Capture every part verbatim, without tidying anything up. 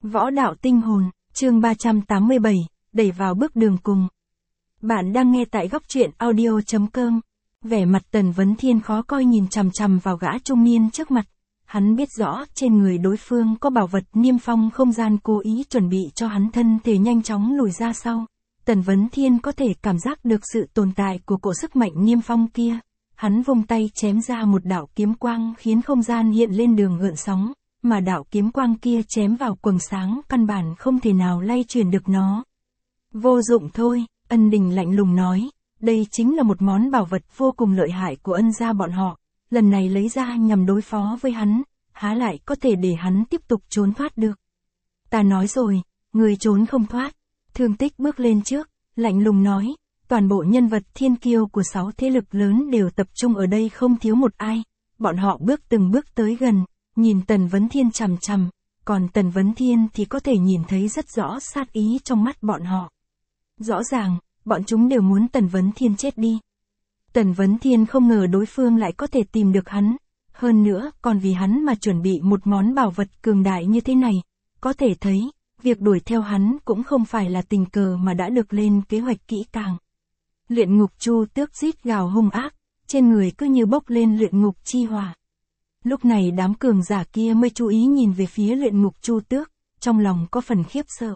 Võ đạo tinh hồn, chương ba trăm tám mươi bảy, đẩy vào bước đường cùng. Bạn đang nghe tại góc truyện audio chấm com. Vẻ mặt Tần Vấn Thiên khó coi nhìn chằm chằm vào gã trung niên trước mặt. Hắn biết rõ trên người đối phương có bảo vật niêm phong không gian cố ý chuẩn bị cho hắn thân thể nhanh chóng lùi ra sau. Tần Vấn Thiên có thể cảm giác được sự tồn tại của cổ sức mạnh niêm phong kia. Hắn vung tay chém ra một đạo kiếm quang khiến không gian hiện lên đường gợn sóng, mà đạo kiếm quang kia chém vào quầng sáng căn bản không thể nào lay chuyển được nó. Vô dụng thôi, Ân Đình lạnh lùng nói, đây chính là một món bảo vật vô cùng lợi hại của Ân gia bọn họ, lần này lấy ra nhằm đối phó với hắn, há lại có thể để hắn tiếp tục trốn thoát được. Ta nói rồi, người trốn không thoát. Thương Tích bước lên trước, lạnh lùng nói, toàn bộ nhân vật thiên kiêu của sáu thế lực lớn đều tập trung ở đây không thiếu một ai, bọn họ bước từng bước tới gần, nhìn Tần Vấn Thiên chằm chằm, còn Tần Vấn Thiên thì có thể nhìn thấy rất rõ sát ý trong mắt bọn họ. Rõ ràng, bọn chúng đều muốn Tần Vấn Thiên chết đi. Tần Vấn Thiên không ngờ đối phương lại có thể tìm được hắn, hơn nữa còn vì hắn mà chuẩn bị một món bảo vật cường đại như thế này, có thể thấy, việc đuổi theo hắn cũng không phải là tình cờ mà đã được lên kế hoạch kỹ càng. Luyện ngục chu tước rít gào hung ác, trên người cứ như bốc lên luyện ngục chi hỏa. Lúc này đám cường giả kia mới chú ý nhìn về phía luyện ngục chu tước, trong lòng có phần khiếp sợ.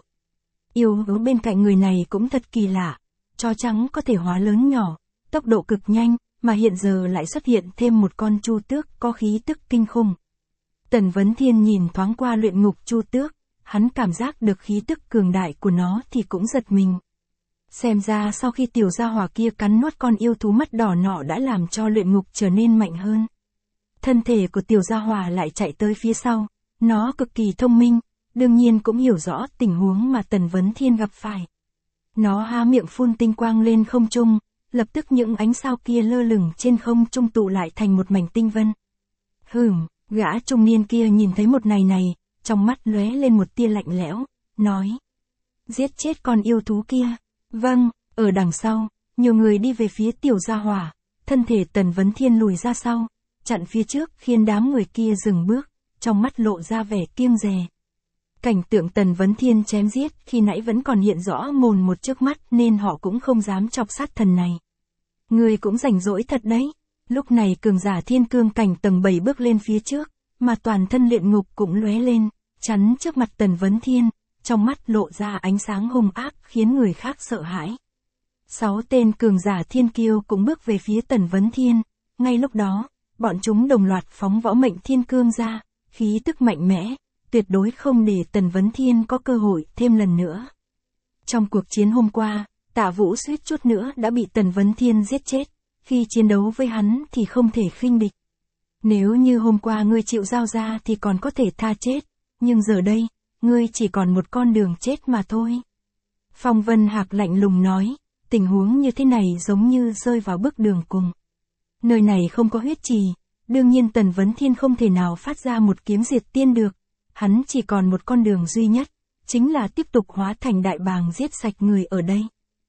Yêu ở bên cạnh người này cũng thật kỳ lạ, chó trắng có thể hóa lớn nhỏ, tốc độ cực nhanh, mà hiện giờ lại xuất hiện thêm một con chu tước có khí tức kinh khủng. Tần Vấn Thiên nhìn thoáng qua luyện ngục chu tước, hắn cảm giác được khí tức cường đại của nó thì cũng giật mình. Xem ra sau khi tiểu gia hỏa kia cắn nuốt con yêu thú mắt đỏ nọ đã làm cho luyện ngục trở nên mạnh hơn. Thân thể của tiểu gia hỏa lại chạy tới phía sau, nó cực kỳ thông minh, đương nhiên cũng hiểu rõ tình huống mà Tần Vấn Thiên gặp phải. Nó há miệng phun tinh quang lên không trung, lập tức những ánh sao kia lơ lửng trên không trung tụ lại thành một mảnh tinh vân. Hừm, gã trung niên kia nhìn thấy một này này, trong mắt lóe lên một tia lạnh lẽo, nói. Giết chết con yêu thú kia. Vâng, ở đằng sau, nhiều người đi về phía tiểu gia hỏa, thân thể Tần Vấn Thiên lùi ra sau, chặn phía trước khiến đám người kia dừng bước, trong mắt lộ ra vẻ kiêng dè. Cảnh tượng Tần Vấn Thiên chém giết khi nãy vẫn còn hiện rõ mồn một trước mắt nên họ cũng không dám chọc sát thần này. Người cũng rảnh rỗi thật đấy. Lúc này cường giả thiên cương cảnh tầng bảy bước lên phía trước, mà toàn thân luyện ngục cũng lóe lên, chắn trước mặt Tần Vấn Thiên, trong mắt lộ ra ánh sáng hung ác khiến người khác sợ hãi. Sáu tên cường giả thiên kiêu cũng bước về phía Tần Vấn Thiên, ngay lúc đó, bọn chúng đồng loạt phóng võ mệnh thiên cương ra, khí tức mạnh mẽ, tuyệt đối không để Tần Vấn Thiên có cơ hội thêm lần nữa. Trong cuộc chiến hôm qua, Tạ Vũ suýt chút nữa đã bị Tần Vấn Thiên giết chết, khi chiến đấu với hắn thì không thể khinh địch. Nếu như hôm qua ngươi chịu giao ra thì còn có thể tha chết, nhưng giờ đây, ngươi chỉ còn một con đường chết mà thôi. Phong Vân Hạc lạnh lùng nói, tình huống như thế này giống như rơi vào bước đường cùng. Nơi này không có huyết trì, đương nhiên Tần Vấn Thiên không thể nào phát ra một kiếm diệt tiên được, hắn chỉ còn một con đường duy nhất, chính là tiếp tục hóa thành đại bàng giết sạch người ở đây.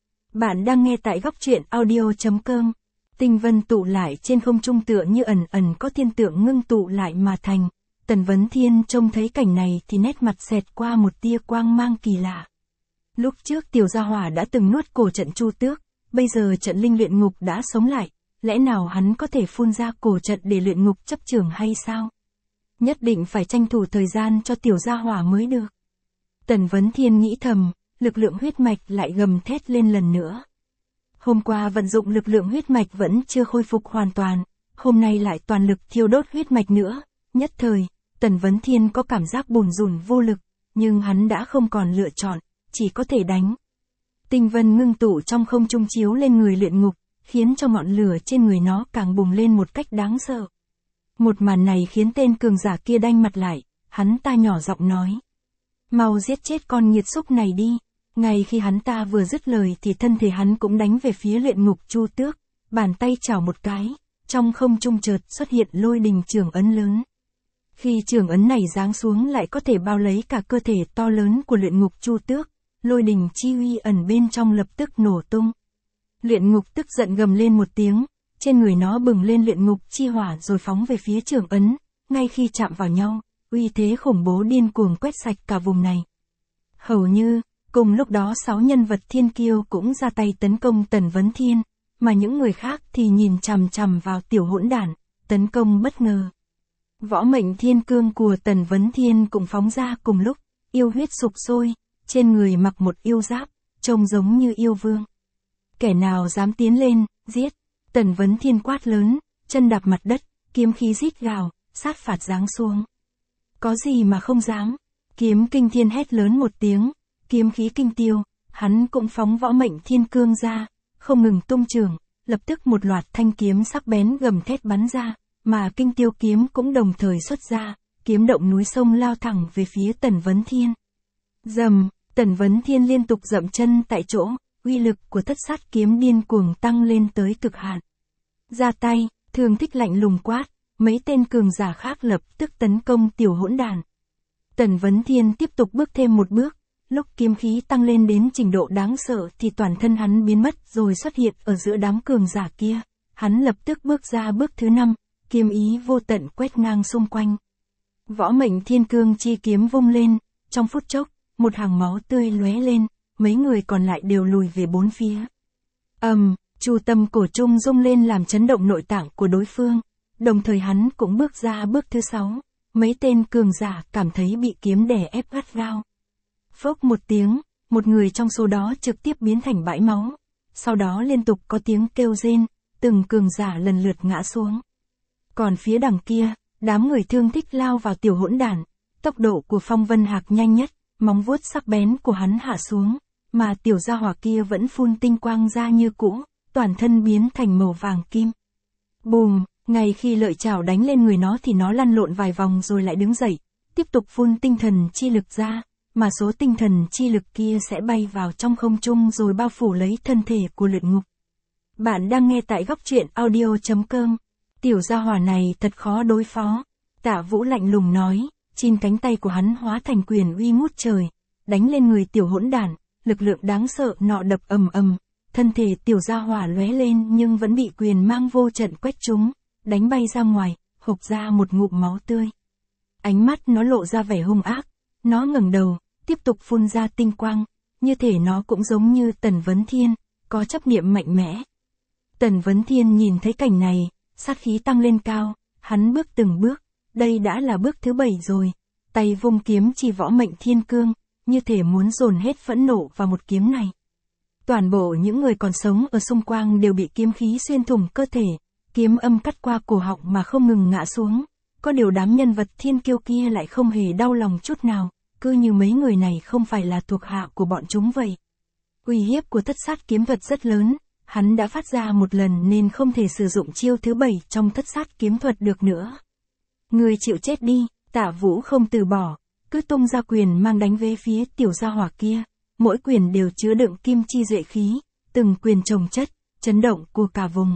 Bạn đang nghe tại góc truyện audio chấm com. Tinh vân tụ lại trên không trung tựa như ẩn ẩn có thiên tượng ngưng tụ lại mà thành. Tần Vấn Thiên trông thấy cảnh này thì nét mặt xẹt qua một tia quang mang kỳ lạ. Lúc trước tiểu gia hỏa đã từng nuốt cổ trận chu tước, bây giờ trận linh luyện ngục đã sống lại, lẽ nào hắn có thể phun ra cổ trận để luyện ngục chấp trường hay sao? Nhất định phải tranh thủ thời gian cho tiểu gia hỏa mới được. Tần Vấn Thiên nghĩ thầm, lực lượng huyết mạch lại gầm thét lên lần nữa. Hôm qua vận dụng lực lượng huyết mạch vẫn chưa khôi phục hoàn toàn, hôm nay lại toàn lực thiêu đốt huyết mạch nữa, nhất thời, Tần Vấn Thiên có cảm giác bùn rùn vô lực, nhưng hắn đã không còn lựa chọn, chỉ có thể đánh. Tinh vân ngưng tụ trong không trung chiếu lên người luyện ngục, khiến cho ngọn lửa trên người nó càng bùng lên một cách đáng sợ. Một màn này khiến tên cường giả kia đanh mặt lại, hắn ta nhỏ giọng nói. Mau giết chết con nghiệt xúc này đi. Ngay khi hắn ta vừa dứt lời thì thân thể hắn cũng đánh về phía luyện ngục chu tước, bàn tay chảo một cái, trong không trung chợt xuất hiện lôi đình trường ấn lớn. Khi trường ấn này giáng xuống lại có thể bao lấy cả cơ thể to lớn của luyện ngục chu tước, lôi đình chi uy ẩn bên trong lập tức nổ tung. Luyện ngục tức giận gầm lên một tiếng, trên người nó bừng lên luyện ngục chi hỏa rồi phóng về phía trường ấn, ngay khi chạm vào nhau, uy thế khủng bố điên cuồng quét sạch cả vùng này, Hầu như, cùng lúc đó sáu nhân vật thiên kiêu cũng ra tay tấn công Tần Vấn Thiên, mà những người khác thì nhìn chằm chằm vào tiểu hỗn đản, tấn công bất ngờ. Võ mệnh thiên cương của Tần Vấn Thiên cũng phóng ra cùng lúc, yêu huyết sục sôi, trên người mặc một yêu giáp, trông giống như yêu vương. Kẻ nào dám tiến lên, giết, Tần Vấn Thiên quát lớn, chân đạp mặt đất, kiếm khí rít gào, sát phạt giáng xuống. Có gì mà không dám, kiếm kinh thiên hét lớn một tiếng, kiếm khí kinh tiêu, hắn cũng phóng võ mệnh thiên cương ra, không ngừng tung trường, lập tức một loạt thanh kiếm sắc bén gầm thét bắn ra, mà kinh tiêu kiếm cũng đồng thời xuất ra, kiếm động núi sông lao thẳng về phía Tần Vấn Thiên. Dầm, Tần Vấn Thiên liên tục dậm chân tại chỗ, uy lực của thất sát kiếm điên cuồng tăng lên tới cực hạn. Ra tay, Thương Thích lạnh lùng quát, mấy tên cường giả khác lập tức tấn công tiểu hỗn đàn. Tần Vấn Thiên tiếp tục bước thêm một bước, lúc kiếm khí tăng lên đến trình độ đáng sợ thì toàn thân hắn biến mất rồi xuất hiện ở giữa đám cường giả kia. Hắn lập tức bước ra bước thứ năm, kiếm ý vô tận quét ngang xung quanh. Võ mệnh thiên cương chi kiếm vung lên, trong phút chốc, một hàng máu tươi lóe lên, mấy người còn lại đều lùi về bốn phía. Ầm, um, chu tâm cổ trung rung lên làm chấn động nội tạng của đối phương, đồng thời hắn cũng bước ra bước thứ sáu, mấy tên cường giả cảm thấy bị kiếm đè ép gắt gao. Phốc một tiếng, một người trong số đó trực tiếp biến thành bãi máu, sau đó liên tục có tiếng kêu rên, từng cường giả lần lượt ngã xuống. Còn phía đằng kia, đám người Thương Thích lao vào tiểu hỗn đản, tốc độ của Phong Vân Hạc nhanh nhất, móng vuốt sắc bén của hắn hạ xuống, mà tiểu gia hỏa kia vẫn phun tinh quang ra như cũ, toàn thân biến thành màu vàng kim. Bùm, ngay khi lợi chảo đánh lên người nó thì nó lăn lộn vài vòng rồi lại đứng dậy, tiếp tục phun tinh thần chi lực ra, mà số tinh thần chi lực kia sẽ bay vào trong không trung rồi bao phủ lấy thân thể của Luyện Ngục. Bạn đang nghe tại góc truyện audio chấm com. Tiểu gia hỏa này thật khó đối phó. Tạ Vũ lạnh lùng nói, chín cánh tay của hắn hóa thành quyền uy ngút trời, đánh lên người tiểu hỗn đản, lực lượng đáng sợ nọ đập ầm ầm, thân thể tiểu gia hỏa lóe lên nhưng vẫn bị quyền mang vô trận quét trúng, đánh bay ra ngoài, hộc ra một ngụm máu tươi. Ánh mắt nó lộ ra vẻ hung ác, nó ngẩng đầu, tiếp tục phun ra tinh quang, như thể nó cũng giống như Tần Vấn Thiên, có chấp niệm mạnh mẽ. Tần Vấn Thiên nhìn thấy cảnh này, sát khí tăng lên cao, hắn bước từng bước, đây đã là bước thứ bảy rồi, tay vung kiếm chỉ võ mệnh thiên cương, như thể muốn dồn hết phẫn nộ vào một kiếm này. Toàn bộ những người còn sống ở xung quanh đều bị kiếm khí xuyên thủng cơ thể, kiếm âm cắt qua cổ họng mà không ngừng ngã xuống, có điều đám nhân vật thiên kiêu kia lại không hề đau lòng chút nào, cứ như mấy người này không phải là thuộc hạ của bọn chúng vậy. Uy hiếp của thất sát kiếm thuật rất lớn, hắn đã phát ra một lần nên không thể sử dụng chiêu thứ bảy trong thất sát kiếm thuật được nữa. Người chịu chết đi, Tạ Vũ không từ bỏ, cứ tung ra quyền mang đánh về phía tiểu gia hỏa kia, mỗi quyền đều chứa đựng kim chi duệ khí, từng quyền chồng chất, chấn động của cả vùng.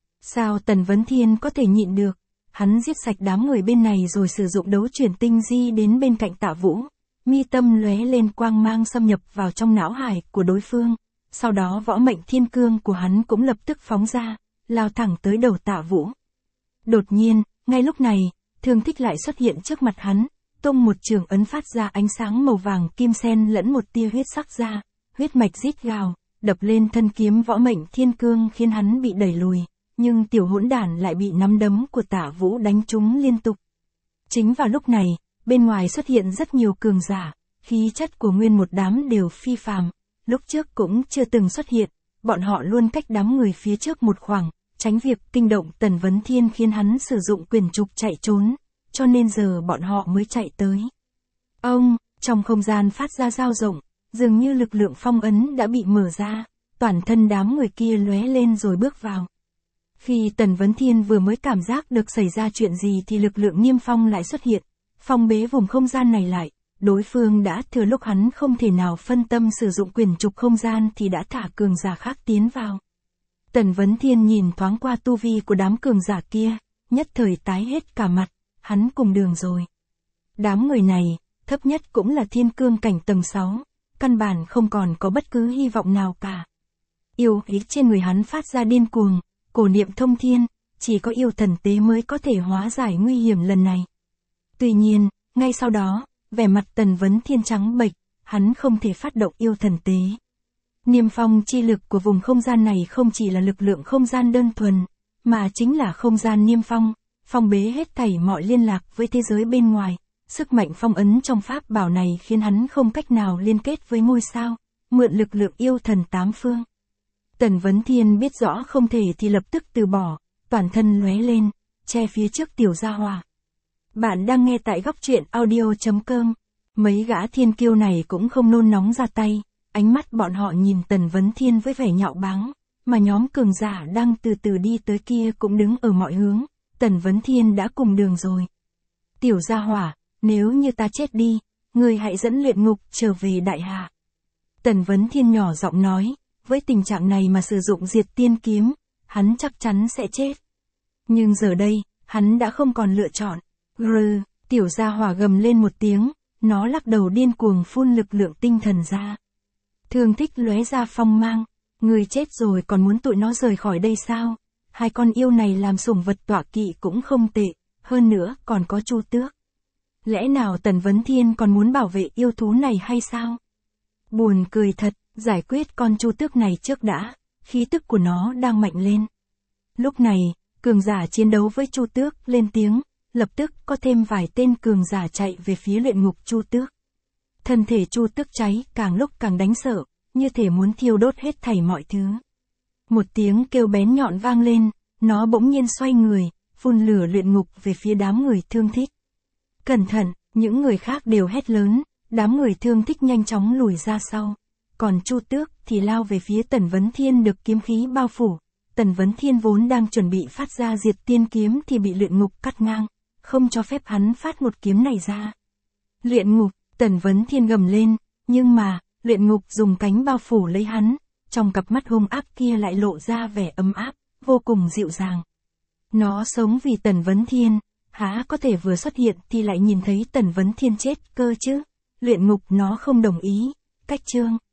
Sao Tần Vấn Thiên có thể nhịn được, hắn giết sạch đám người bên này rồi sử dụng đấu chuyển tinh di đến bên cạnh Tạ Vũ, mi tâm lóe lên quang mang xâm nhập vào trong não hải của đối phương. Sau đó võ mệnh thiên cương của hắn cũng lập tức phóng ra, lao thẳng tới đầu Tạ Vũ. Đột nhiên, ngay lúc này, Thương Thích lại xuất hiện trước mặt hắn, tung một trường ấn phát ra ánh sáng màu vàng kim sen lẫn một tia huyết sắc ra, huyết mạch rít gào, đập lên thân kiếm võ mệnh thiên cương khiến hắn bị đẩy lùi, nhưng tiểu hỗn đản lại bị nắm đấm của Tạ Vũ đánh trúng liên tục. Chính vào lúc này, bên ngoài xuất hiện rất nhiều cường giả, khí chất của nguyên một đám đều phi phàm. Lúc trước cũng chưa từng xuất hiện, bọn họ luôn cách đám người phía trước một khoảng, tránh việc kinh động Tần Vấn Thiên khiến hắn sử dụng quyền trục chạy trốn, cho nên giờ bọn họ mới chạy tới. Ông, trong không gian phát ra dao rộng, dường như lực lượng phong ấn đã bị mở ra, toàn thân đám người kia lóe lên rồi bước vào. Khi Tần Vấn Thiên vừa mới cảm giác được xảy ra chuyện gì thì lực lượng Niêm Phong lại xuất hiện, phong bế vùng không gian này lại. Đối phương đã thừa lúc hắn không thể nào phân tâm sử dụng quyền trục không gian thì đã thả cường giả khác tiến vào. Tần Vấn Thiên nhìn thoáng qua tu vi của đám cường giả kia, nhất thời tái hết cả mặt, hắn cùng đường rồi. Đám người này, thấp nhất cũng là thiên cương cảnh tầng sáu, căn bản không còn có bất cứ hy vọng nào cả. Yêu khí trên người hắn phát ra điên cuồng, cổ niệm thông thiên, chỉ có yêu thần tế mới có thể hóa giải nguy hiểm lần này. Tuy nhiên, ngay sau đó, vẻ mặt Tần Vấn Thiên trắng bệch, hắn không thể phát động yêu thần tế. Niêm phong chi lực của vùng không gian này không chỉ là lực lượng không gian đơn thuần, mà chính là không gian niêm phong, phong bế hết thảy mọi liên lạc với thế giới bên ngoài. Sức mạnh phong ấn trong pháp bảo này khiến hắn không cách nào liên kết với ngôi sao, mượn lực lượng yêu thần tám phương. Tần Vấn Thiên biết rõ không thể thì lập tức từ bỏ, toàn thân lóe lên, che phía trước tiểu gia hỏa. Bạn đang nghe tại góc truyện audio chấm com. Mấy gã thiên kiêu này cũng không nôn nóng ra tay, ánh mắt bọn họ nhìn Tần Vấn Thiên với vẻ nhạo báng, mà nhóm cường giả đang từ từ đi tới kia cũng đứng ở mọi hướng, Tần Vấn Thiên đã cùng đường rồi. Tiểu gia hỏa, nếu như ta chết đi, ngươi hãy dẫn luyện ngục trở về đại hạ. Tần Vấn Thiên nhỏ giọng nói, với tình trạng này mà sử dụng diệt tiên kiếm, hắn chắc chắn sẽ chết. Nhưng giờ đây, hắn đã không còn lựa chọn. Rừ, tiểu gia hỏa gầm lên một tiếng, nó lắc đầu điên cuồng phun lực lượng tinh thần ra. Thương Thích lóe ra phong mang, người chết rồi còn muốn tụi nó rời khỏi đây sao? Hai con yêu này làm sủng vật tọa kỵ cũng không tệ, hơn nữa còn có Chu Tước. Lẽ nào Tần Vấn Thiên còn muốn bảo vệ yêu thú này hay sao? Buồn cười thật, giải quyết con Chu Tước này trước đã, khí tức của nó đang mạnh lên. Lúc này, cường giả chiến đấu với Chu Tước lên tiếng, lập tức có thêm vài tên cường giả chạy về phía luyện ngục Chu Tước. Thân thể Chu Tước cháy càng lúc càng đáng sợ, như thể muốn thiêu đốt hết thảy mọi thứ. Một tiếng kêu bén nhọn vang lên, nó bỗng nhiên xoay người, phun lửa luyện ngục về phía đám người Thương Thích. Cẩn thận, những người khác đều hét lớn, đám người Thương Thích nhanh chóng lùi ra sau. Còn Chu Tước thì lao về phía Tần Vấn Thiên được kiếm khí bao phủ. Tần Vấn Thiên vốn đang chuẩn bị phát ra diệt tiên kiếm thì bị luyện ngục cắt ngang, không cho phép hắn phát một kiếm này ra. Luyện ngục, Tần Vấn Thiên gầm lên, nhưng mà, luyện ngục dùng cánh bao phủ lấy hắn, trong cặp mắt hung ác kia lại lộ ra vẻ ấm áp, vô cùng dịu dàng. Nó sống vì Tần Vấn Thiên, há có thể vừa xuất hiện thì lại nhìn thấy Tần Vấn Thiên chết cơ chứ? Luyện ngục nó không đồng ý, cách chương.